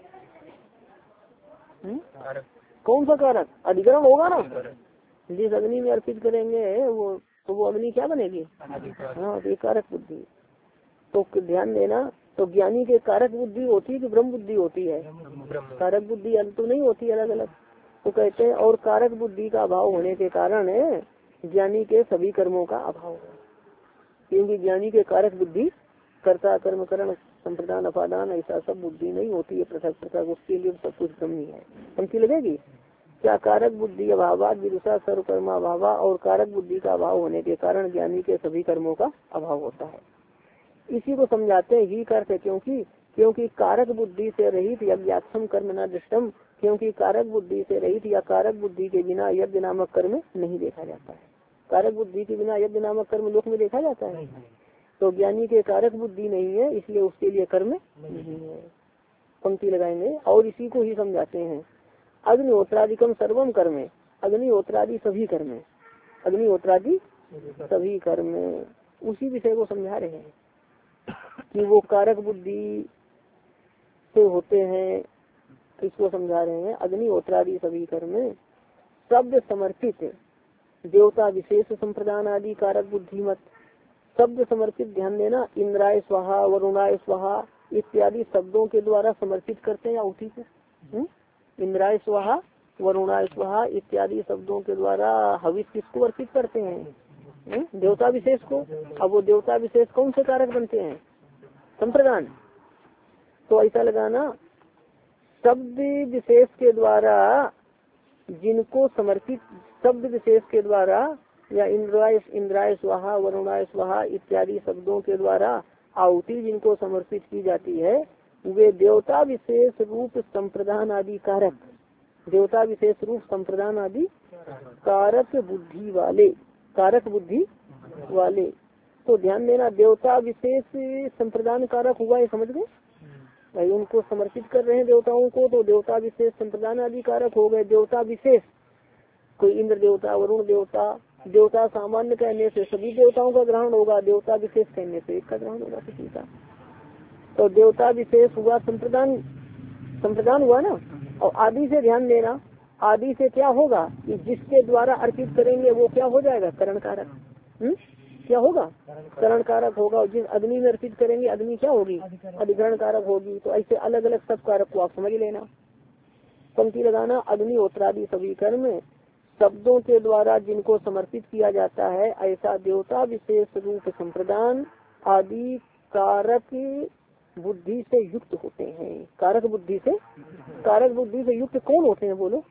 कौन सा कारक, अधिकरण होगा ना। जिस अग्नि में अर्पित करेंगे वो, तो वो अग्नि क्या बनेगी, हाँ, तो कारक बुद्धि। तो ध्यान देना, तो ज्ञानी के कारक बुद्धि होती है कि ब्रह्म बुद्धि होती है, कारक बुद्धि अलग तो नहीं होती, अलग अलग। तो कहते हैं और कारक बुद्धि का अभाव होने के कारण ज्ञानी के सभी कर्मों का अभाव है, क्योंकि ज्ञानी के कारक बुद्धि, कर्ता कर्म करण संप्रदान अपादान ऐसा सब बुद्धि नहीं होती है पृथक पृथक, उसके लिए सब कुछ ब्रह्म ही है। पंक्ति लगेगी क्या, कारक बुद्धि अभाव विदुषा सर्वकर्मा अभाव, और कारक बुद्धि का अभाव होने के कारण ज्ञानी के सभी कर्मों का अभाव होता है। इसी को समझाते हैं ही अर्थ है, क्योंकि क्योंकि कारक बुद्धि से रहित यज्ञाक्षम कर्म न दृष्टम, क्योंकि कारक बुद्धि से रहित या कारक बुद्धि के बिना यज्ञ नामक कर्म नहीं देखा जाता है। कारक बुद्धि के बिना यज्ञ नामक कर्म लोक में देखा जाता है, तो ज्ञानी के कारक बुद्धि नहीं है, इसलिए उसके लिए कर्म नहीं है। पंक्ति लगाएंगे और इसी को ही समझाते हैं। अग्निहोत्रादिकम सर्वम कर्म, अग्निहोत्रादि सभी कर्म, अग्निहोत्रादि सभी कर्म, उसी विषय को समझा रहे हैं कि वो कारक बुद्धि से होते हैं, इसको समझा रहे हैं। अग्निहोत्रादि सभी कर्म शब्द समर्पित देवता विशेष संप्रदान आदि कारक बुद्धि मत, शब्द समर्पित, ध्यान देना, इंद्राय स्वाहा वरुणाय स्वाहा इत्यादि शब्दों के द्वारा समर्पित करते हैं आहुति को। इंद्राय स्वाहा वरुणाय स्वाहा इत्यादि शब्दों के द्वारा हविष किसको अर्पित करते हैं, हुँ? देवता विशेष को। अब वो देवता विशेष कौन से कारक बनते हैं, संप्रदान। तो ऐसा लगाना, शब्द विशेष के द्वारा जिनको समर्पित, शब्द विशेष के द्वारा या इंद्राय इंद्राय स्वाहा वरुणाय स्वाहा इत्यादि शब्दों के द्वारा आहुति जिनको समर्पित की जाती है, वे देवता विशेष रूप संप्रदान आदि कारक, देवता विशेष रूप संप्रदान आदि कारक बुद्धि वाले, कारक बुद्धि वाले। तो ध्यान देना, देवता विशेष संप्रदान कारक हुआ, ये समझ गए भाई, उनको समर्पित कर रहे हैं देवताओं को, तो देवता विशेष संप्रदान आदि कारक हो गए। देवता विशेष, कोई इंद्र देवता, वरुण देवता, देवता सामान्य कहने से सभी देवताओं का ग्रहण होगा, देवता विशेष कहने से एक का ग्रहण होगा किसी का। तो देवता विशेष हुआ संप्रदान, संप्रदान हुआ ना। और आदि से ध्यान देना, आदि से क्या होगा कि जिसके द्वारा अर्पित करेंगे वो क्या हो जाएगा, करण कारक। हम्म क्या होगा, करण कारक होगा। और जिस अग्नि में अर्पित करेंगे अग्नि क्या होगी, अधिकरण कारक होगी। तो ऐसे अलग अलग सब कारक को आप समझ लेना। पंक्ति लगाना, अग्निहोत्रादि सभी कर्म शब्दों के द्वारा जिनको समर्पित किया जाता है, ऐसा देवता विशेष रूप संप्रदान आदि कारक बुद्धि से युक्त होते हैं। कारक बुद्धि से, कारक बुद्धि से युक्त कौन होते हैं, बोलो,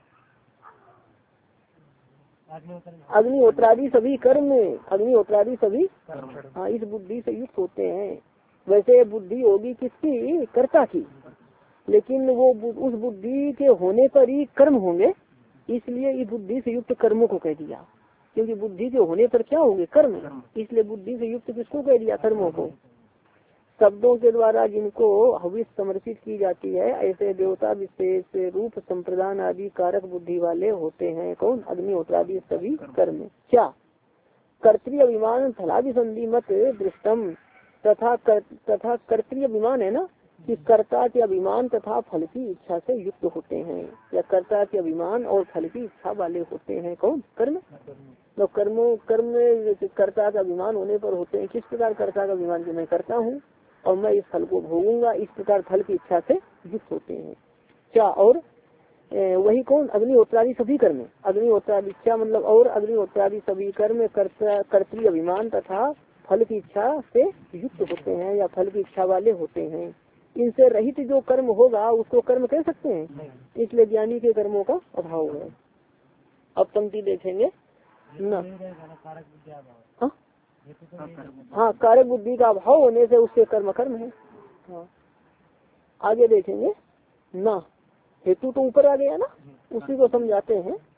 अग्निहोत्रादि सभी कर्म, अग्निहोत्रादि सभी, हाँ, इस बुद्धि से युक्त होते हैं। वैसे बुद्धि होगी किसकी, कर्ता की, लेकिन वो उस बुद्धि के होने पर ही कर्म होंगे, इसलिए इस बुद्धि से युक्त कर्मों को कह दिया। क्योंकि बुद्धि के होने पर क्या होंगे, कर्म, इसलिए बुद्धि से युक्त किसको कह दिया, कर्मों को। शब्दों के द्वारा जिनको हविष समर्पित की जाती है, ऐसे देवता विशेष रूप संप्रदान आदि कारक बुद्धि वाले होते हैं। कौन, अग्निहोत्रादि सभी कर्म। क्या, कर्तृ अभिमान फलाभिसंधि मत दृष्टम, तथा कर, तथा कर्तृ अभिमान है ना, कि कर्ता के अभिमान तथा फल की इच्छा से युक्त होते हैं, या कर्ता के अभिमान और फल की इच्छा वाले होते हैं। कौन, कर्म। तो कर्मों कर्म कर्ता का अभिमान होने पर होते हैं। किस प्रकार कर्ता का अभिमान, कि मैं करता हूँ और मैं इस फल को भोगूंगा, इस प्रकार फल की इच्छा से युक्त होते हैं। क्या, और ए, वही कौन, अग्निहोत्रादि सभी कर्म, अग्निहोत्रादि क्या मतलब, और अग्निहोत्रादि सभी कर्म कर्तृ अभिमान तथा फल की इच्छा से युक्त होते हैं, या फल की इच्छा वाले होते हैं। इनसे रहित जो कर्म होगा उसको कर्म कह सकते हैं, इसलिए ज्ञानी के कर्मों का अभाव है। अब पंक्ति देखेंगे न, हाँ हाँ, कारक बुद्धि का अभाव होने से उसके कर्म कर्म है। हाँ, आगे देखेंगे ना, हेतु तो ऊपर आ गया ना, उसी को समझाते हैं।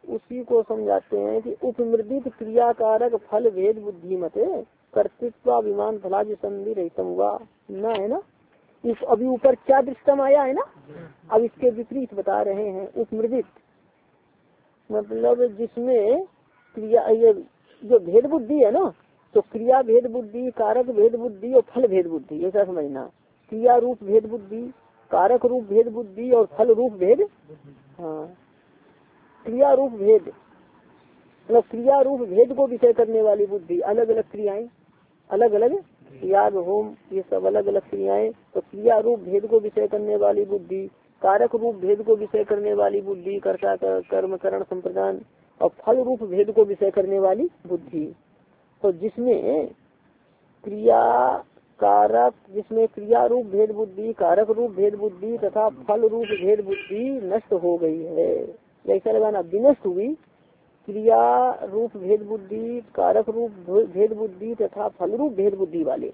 उसी को समझाते हैं कि उपमृदित क्रियाकारक फल भेद बुद्धि मते कर्तृत्वाभिमान फलादि संधि रहितम हुआ ना, है ना। इस अभी ऊपर क्या दृष्टम आया है ना, अब इसके विपरीत बता रहे हैं। उपमृदित मतलब जिसमें क्रिया, ये जो भेद बुद्धि है ना, तो क्रिया भेद बुद्धि, कारक भेद बुद्धि और फल भेद बुद्धि, ऐसा समझना। क्रिया रूप भेद बुद्धि, कारक रूप भेद बुद्धि और फल रूप भेद, हाँ क्रिया रूप भेद मतलब क्रिया रूप भेद को विषय करने वाली बुद्धि, अलग अलग क्रियाएं, अलग अलग याग होम ये सब अलग अलग क्रियाएं, तो क्रिया रूप भेद को विषय करने वाली बुद्धि, कारक रूप भेद को विषय करने वाली बुद्धि, कर्ता कर्म करण संप्रदान, और फल रूप भेद को विषय करने वाली बुद्धि। तो जिसमें क्रिया कारक जिसमें क्रिया रूप भेद बुद्धि, कारक रूप भेद बुद्धि तथा फल रूप भेद बुद्धि नष्ट हो गई है, ऐसा लगाना। विनष्ट हुई क्रिया रूप भेद बुद्धि, कारक रूप भेद बुद्धि तथा फल रूप भेद बुद्धि वाले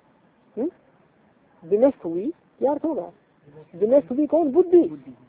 विनष्ट हुई, क्या अर्थ होगा? विनष्ट हुई कौन? बुद्धि।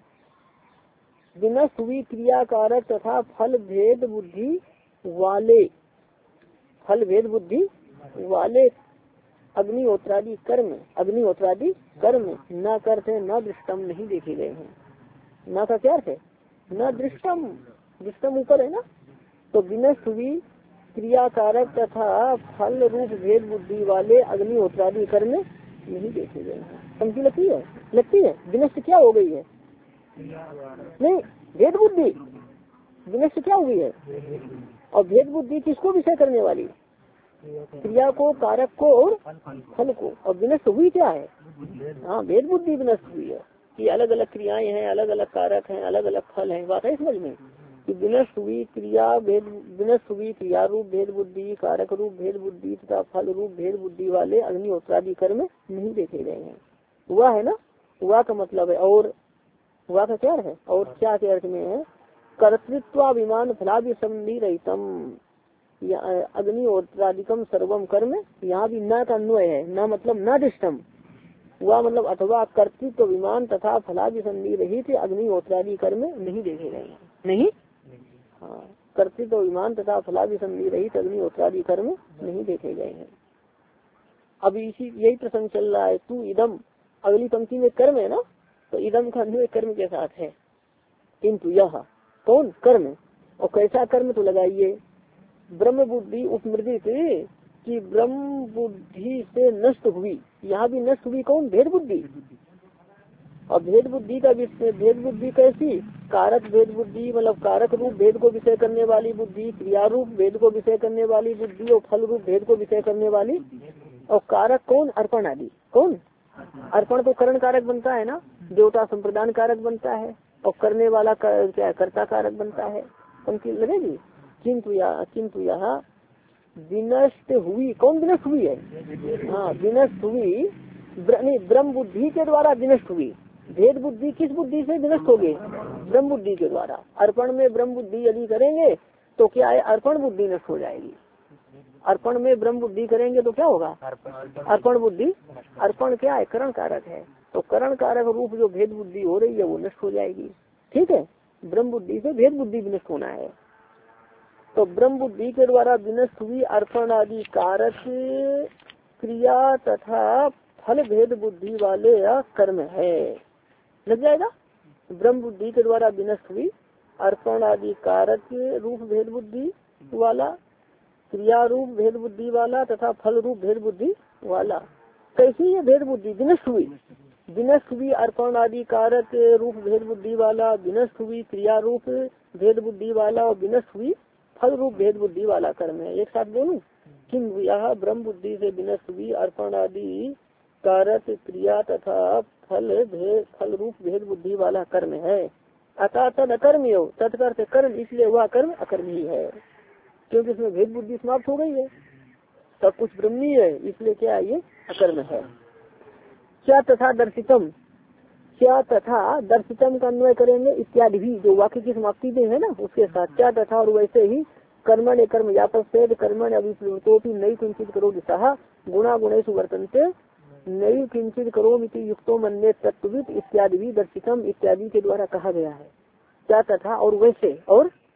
विनष्ट हुई क्रिया कारक तथा फल भेद बुद्धि वाले, फल भेद बुद्धि वाले अग्निहोत्रादि कर्म, अग्निहोत्रादि कर्म न करते न दृष्टम नहीं देखे गए हैं। न का क्या अर्थ है? न दृष्टम, दृष्टम ऊपर है ना, तो विनष्ट हुई क्रिया कारक तथा फल रूप भेद बुद्धि वाले अग्निहोत्रादि कर्म नहीं देखे गए हैं। समझी लगती है? लगती है। विनष्ट क्या हो गई है? नहीं, भेद बुद्धि विनष्ट क्या हुई है? और भेद बुद्धि किसको विषय करने वाली? क्रिया को, कारक को और फल को। और विनष्ट हुई क्या है? हाँ, भेद बुद्धि विनष्ट हुई है कि अलग अलग क्रियाएं हैं, अलग अलग कारक हैं, अलग अलग फल हैं। बात है समझ में कि विनष्ट हुई क्रिया भेद, विनष्ट हुई क्रिया रूप भेद बुद्धि, कारक रूप भेद बुद्धि तथा फल रूप भेद बुद्धि वाले अग्निहोत्रादि कर्म नहीं देखे गए हैं। हुआ है ना, हुआ का मतलब है और, हुआ का क्या है? और क्या के अर्थ में है? कर्तृत्वाभिमान फलादि संधि रहितम अग्निहोत्रादिकम सर्वम कर्म, यहाँ भी न का अन्वय है। न मतलब न दृष्टम, हुआ मतलब अथवा कर्तृत्व अभिमान तथा फलादि संधि रहित अग्निहोत्रादि कर्म नहीं देखे गए हैं। नहीं, हाँ, कर्तृत्व अभिमान तथा फलादि संधि रहित अग्निहोत्रादि कर्म नहीं देखे गए हैं। अभी इसी यही प्रसंग चल रहा है। तू इदम, अगली पंक्ति में कर्म है ना, तो इदम का अन्वय कर्म के साथ है। किंतु यह कौन? कर्म। और कैसा कर्म? तो लगाइए ब्रह्म बुद्धि उपमृदित कि ब्रह्म बुद्धि से नष्ट हुई, यहाँ भी नष्ट हुई कौन? भेद बुद्धि। और भेद बुद्धि का विषय, भेद बुद्धि कैसी? कारक भेद बुद्धि मतलब कारक रूप भेद को विषय करने वाली बुद्धि, क्रिया रूप भेद को विषय करने वाली बुद्धि और फल रूप भेद को विषय करने वाली। और कारक कौन? अर्पण आदि। कौन? अर्पण तो करण कारक बनता है ना, देवता संप्रदान कारक बनता है, और करने वाला कर, क्या कर्ता कारक बनता है। पंक्ति लगेगी। किंतु या किंतु यहाँ विनष्ट हुई, कौन विनष्ट हुई है? हाँ, विनष्ट हुई नहीं, ब्रह्म बुद्धि के द्वारा विनष्ट हुई। भेद बुद्धि किस बुद्धि से विनष्ट होगी? ब्रह्म बुद्धि के द्वारा। अर्पण में ब्रह्म बुद्धि यदि करेंगे तो क्या है? अर्पण बुद्धि नष्ट हो जाएगी। अर्पण में ब्रह्म बुद्धि करेंगे तो क्या होगा? अर्पण बुद्धि। अर्पण क्या है? करण कारक है, तो करण कारक रूप जो भेद बुद्धि हो रही है वो नष्ट हो जाएगी। ठीक है, ब्रह्म बुद्धि से भेद बुद्धि विनष्ट होना है। तो ब्रह्म बुद्धि के द्वारा विनष्ट हुई अर्पण आदि कारक क्रिया तथा फल भेद बुद्धि वाले कर्म है। लग जाएगा। ब्रह्म बुद्धि के द्वारा विनष्ट हुई अर्पण आदि कारक रूप भेद बुद्धि वाला, क्रिया रूप भेद बुद्धि वाला तथा फल रूप भेद बुद्धि वाला। कैसी ये भेद बुद्धि विनष्ट हुई? विनष्ट हुई अर्पण आदि कारक रूप भेद बुद्धि वाला, विनष्ट हुई क्रिया रूप भेद बुद्धि वाला और विनष्ट हुई फल रूप भेद बुद्धि वाला कर्म है। एक साथ बोलूं। किम यह ब्रह्म बुद्धि से विनष्ट हुई अर्पण आदि कारक क्रिया तथा फल भेद फल रूप भेद बुद्धि वाला कर्म है। अतः तद अकर्म हो, तत्कर्थ कर्म, इसलिए वह कर्म अकर्म ही है, क्योंकि इसमें भेद बुद्धि समाप्त हो गई है, सब कुछ ब्रह्मी है, इसलिए क्या ये अकर्म है। क्या तथा दर्शितम, क्या तथा दर्शितम का अन्वय करेंगे इत्यादि भी, जो वाक्य की समाप्ति में है ना उसके साथ। क्या तथा और वैसे ही कर्मण कर्म यापद कर्मण अभिप्लुतोपि नई किंचित करो दिशा गुणा गुणेश वर्तन्ते नई किंचित करो मिति युक्तो मन्ये तत्वित इत्यादि भी दर्शितम इत्यादि के द्वारा कहा गया है। क्या तथा और वैसे, और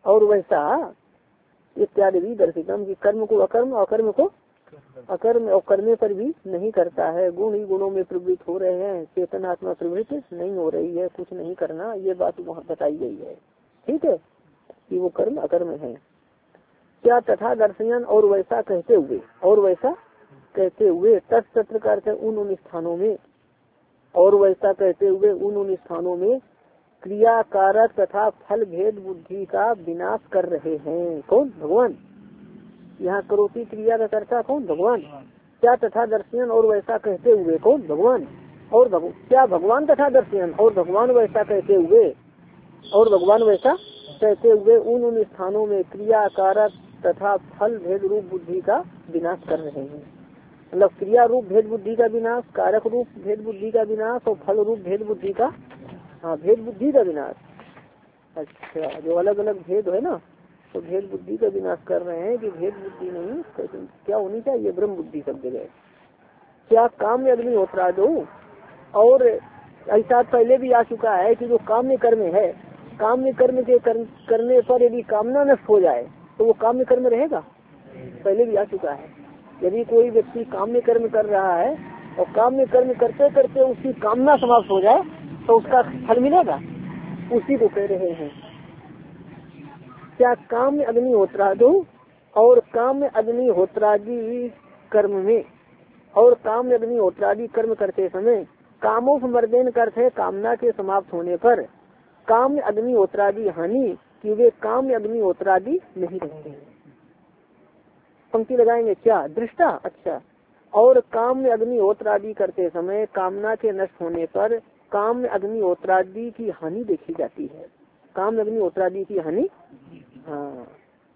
और वैसा इत्यादि भी दर्शितम की कर्म को अकर्म, अकर्म को अकर्म और करने पर भी नहीं करता है। गुण ही गुणों में प्रवृत्त हो रहे हैं, चेतन आत्मा प्रवृत्त नहीं हो रही है, कुछ नहीं करना, ये बात वहाँ बताई गई है। ठीक है कि वो कर्म अकर्म है। क्या तथा दर्शन और वैसा कहते हुए, और वैसा कहते हुए तत्सत्र का अर्थ है उन उन स्थानों में, और वैसा कहते हुए उन उन स्थानों में क्रिया कारक तथा फल भेद बुद्धि का विनाश कर रहे हैं। कौन? भगवान। यहाँ करोति क्रिया का कर्ता कौन? भगवान। क्या तथा दर्शन और वैसा कहते हुए, कौन? भगवान। और भगव... क्या भगवान तथा दर्शन और भगवान वैसा कहते हुए, और भगवान वैसा कहते हुए उन उन स्थानों में क्रिया कारक तथा फल भेद रूप बुद्धि का विनाश कर रहे हैं। मतलब क्रिया रूप भेद बुद्धि का विनाश, कारक रूप भेद बुद्धि का विनाश और फल रूप भेद बुद्धि का, हाँ भेद बुद्धि का विनाश। अच्छा, जो अलग अलग भेद है ना, तो भेद बुद्धि का विनाश कर रहे हैं कि भेद बुद्धि नहीं, क्या होनी चाहिए? ब्रह्म बुद्धि सब जगह। क्या काम में अग्नि होता दो, और ऐसा पहले भी आ चुका है कि जो काम में कर्म है, काम में कर्म के कर, करने पर यदि कामना नष्ट हो जाए तो वो काम में कर्म रहेगा, पहले भी आ चुका है। यदि कोई व्यक्ति काम में कर्म कर रहा है और काम में कर्म करते करते उसकी कामना समाप्त हो जाए तो उसका फल मिलेगा, उसी को कह रहे हैं। क्या काम में अग्निहोत्रा दो, और काम में अग्निहोत्रादि कर्म में, और काम में अग्निहोत्रादि कर्म करते समय कामोपमर्देन का अर्थ है कामना के समाप्त होने पर काम में अग्निहोत्रादि हानि, कि वे काम में अग्निहोत्रादि नहीं रहते हैं। पंक्ति लगाएंगे क्या? दृष्टा। अच्छा, और काम में अग्निहोत्रादि करते समय कामना के नष्ट होने पर काम में अग्निहोत्रादि की हानि देखी जाती है। काम में अग्निहोत्रादि की हानि, हाँ,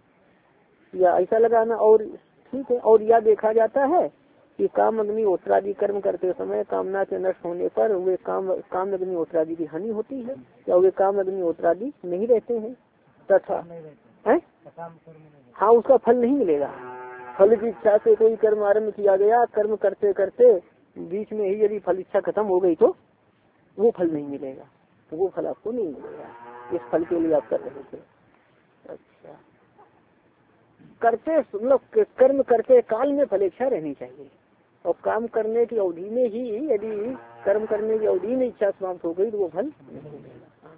या ऐसा लगाना। और ठीक है, और यह देखा जाता है कि काम अग्निहोत्रादि कर्म करते समय कामना के नष्ट होने पर वे काम काम अग्निहोत्रादि की हानि होती है, या वे काम अग्निहोत्रादि नहीं रहते हैं। तथा है, हाँ, उसका फल नहीं मिलेगा। फल की इच्छा से कोई कर्म आरम्भ किया गया, कर्म करते करते बीच में ही यदि फल इच्छा खत्म हो गई तो वो फल नहीं मिलेगा, तो वो फल आपको नहीं मिलेगा। इस फल के लिए आप कर रहे थे। अच्छा, करते मतलब कर्म करते काल में फलेच्छा रहनी चाहिए, और काम करने की अवधि में ही यदि कर्म करने की अवधि में इच्छा समाप्त हो गई तो वो फल नहीं मिलेगा,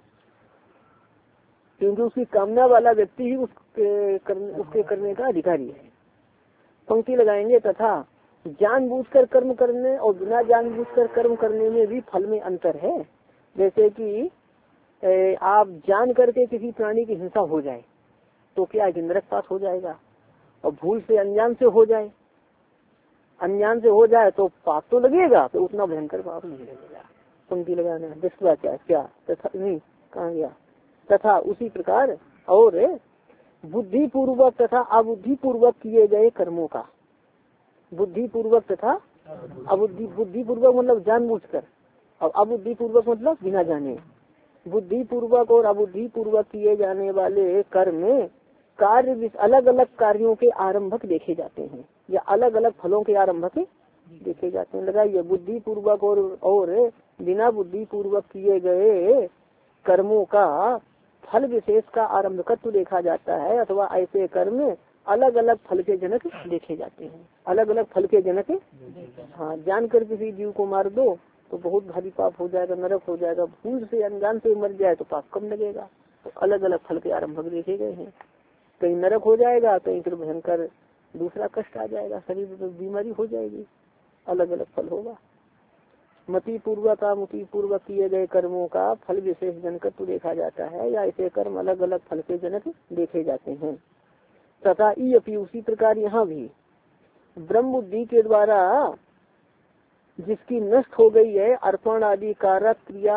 क्योंकि उसकी कामना वाला व्यक्ति ही उसके करने, उसके करने का अधिकारी है। पंक्ति लगाएंगे तथा जानबूझकर कर्म करने और बिना जानबूझकर कर्म करने में भी फल में अंतर है। जैसे कि आप जान करके किसी प्राणी की हिंसा हो जाए तो क्या है, नरक पास हो जाएगा, और भूल से अनजान से हो जाए, अनजान से हो जाए तो पाप तो लगेगा, तो उतना भयंकर पाप नहीं लगेगा। पंक्ति लगाना है दृष्टवा क्या क्या तथा नहीं कहाँ गया, तथा उसी प्रकार और बुद्धि पूर्वक तथा अबुद्धि पूर्वक किए गए कर्मों का, बुद्धि पूर्वक तथा अबुद्धि, बुद्धि पूर्वक मतलब जानबूझकर, और अबुद्धि पूर्वक मतलब बिना जाने। बुद्धि पूर्वक और अबुद्धि पूर्वक किए जाने वाले कर्म कार्य अलग अलग कार्यों के आरंभक देखे जाते हैं, या अलग अलग फलों के आरंभक देखे जाते हैं। लगाइए, बुद्धि पूर्वक और और बिना बुद्धि पूर्वक किए गए कर्मों का फल विशेष का आरंभकत्व देखा जाता है, अथवा ऐसे कर्म अलग अलग फल के जनक देखे जाते हैं, अलग अलग फल के जनक। हाँ, जानकर किसी जीव को मार दो तो बहुत भारी पाप हो जाएगा, नरक हो जाएगा। भूल से अनजान से मर जाए तो पाप कम लगेगा। तो अलग अलग फल के आरंभक देखे गए हैं। कहीं नरक हो जाएगा, कहीं फिर भयंकर दूसरा कष्ट आ जाएगा, शरीर में बीमारी हो जाएगी, अलग अलग फल होगा। मति पूर्वक मुति पूर्वक किए गए कर्मों का फल विशेष जनकत्व देखा जाता है, या ऐसे कर्म अलग अलग फल के जनक देखे जाते हैं। तथा ई अपी, उसी प्रकार यहाँ भी ब्रह्म बुद्धि के द्वारा जिसकी नष्ट हो गई है अर्पण आदि कारक क्रिया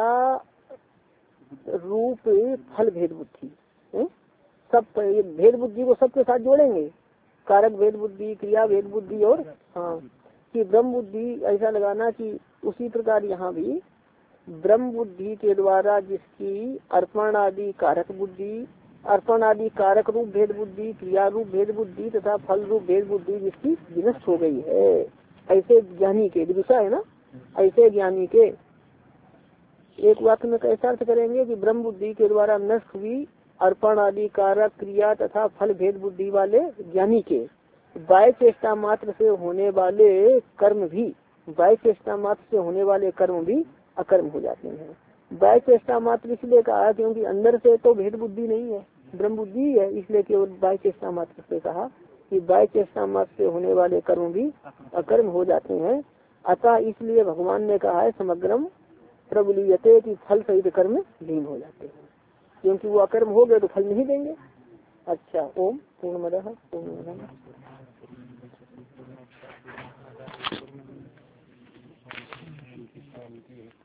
रूप फल भेद बुद्धि, सब भेद बुद्धि को सबके साथ जोड़ेंगे, कारक भेद बुद्धि, क्रिया भेद बुद्धि, और हाँ कि ब्रह्म बुद्धि, ऐसा लगाना कि उसी प्रकार यहाँ भी ब्रह्म बुद्धि के द्वारा जिसकी अर्पण आदि कारक बुद्धि, अर्पण आदि कारक रूप भेद बुद्धि, क्रिया रूप भेद बुद्धि तथा फल रूप भेद बुद्धि जिसकी विनष्ट हो गई है, ऐसे ज्ञानी के, विदुषा है ना, ऐसे ज्ञानी के। एक वाक्य में कैसा अर्थ करेंगे कि ब्रह्म बुद्धि के द्वारा नष्ट हुई अर्पण आदि कारक क्रिया तथा फल भेद बुद्धि वाले ज्ञानी के बाह्य चेष्टा मात्र से होने वाले कर्म भी बाह्य चेष्टा मात्र से होने वाले कर्म भी अकर्म हो जाते हैं। बाह्य चेष्टा मात्र इसलिए कहा क्योंकि अंदर से तो भेद बुद्धि नहीं है, ब्रह्म बुद्धि ही है, इसलिए केवल बाह्य चेष्टा मात्र से कहा कि बाह्य चेष्टा मात्र से होने वाले कर्म भी अकर्म हो जाते हैं। अतः इसलिए भगवान ने कहा है समग्रम प्रबलीयते कि फल सहित कर्म लीन हो जाते हैं, क्योंकि वो अकर्म हो गए तो फल नहीं देंगे। अच्छा, ओम पूर्णमदः पूर्णमिदं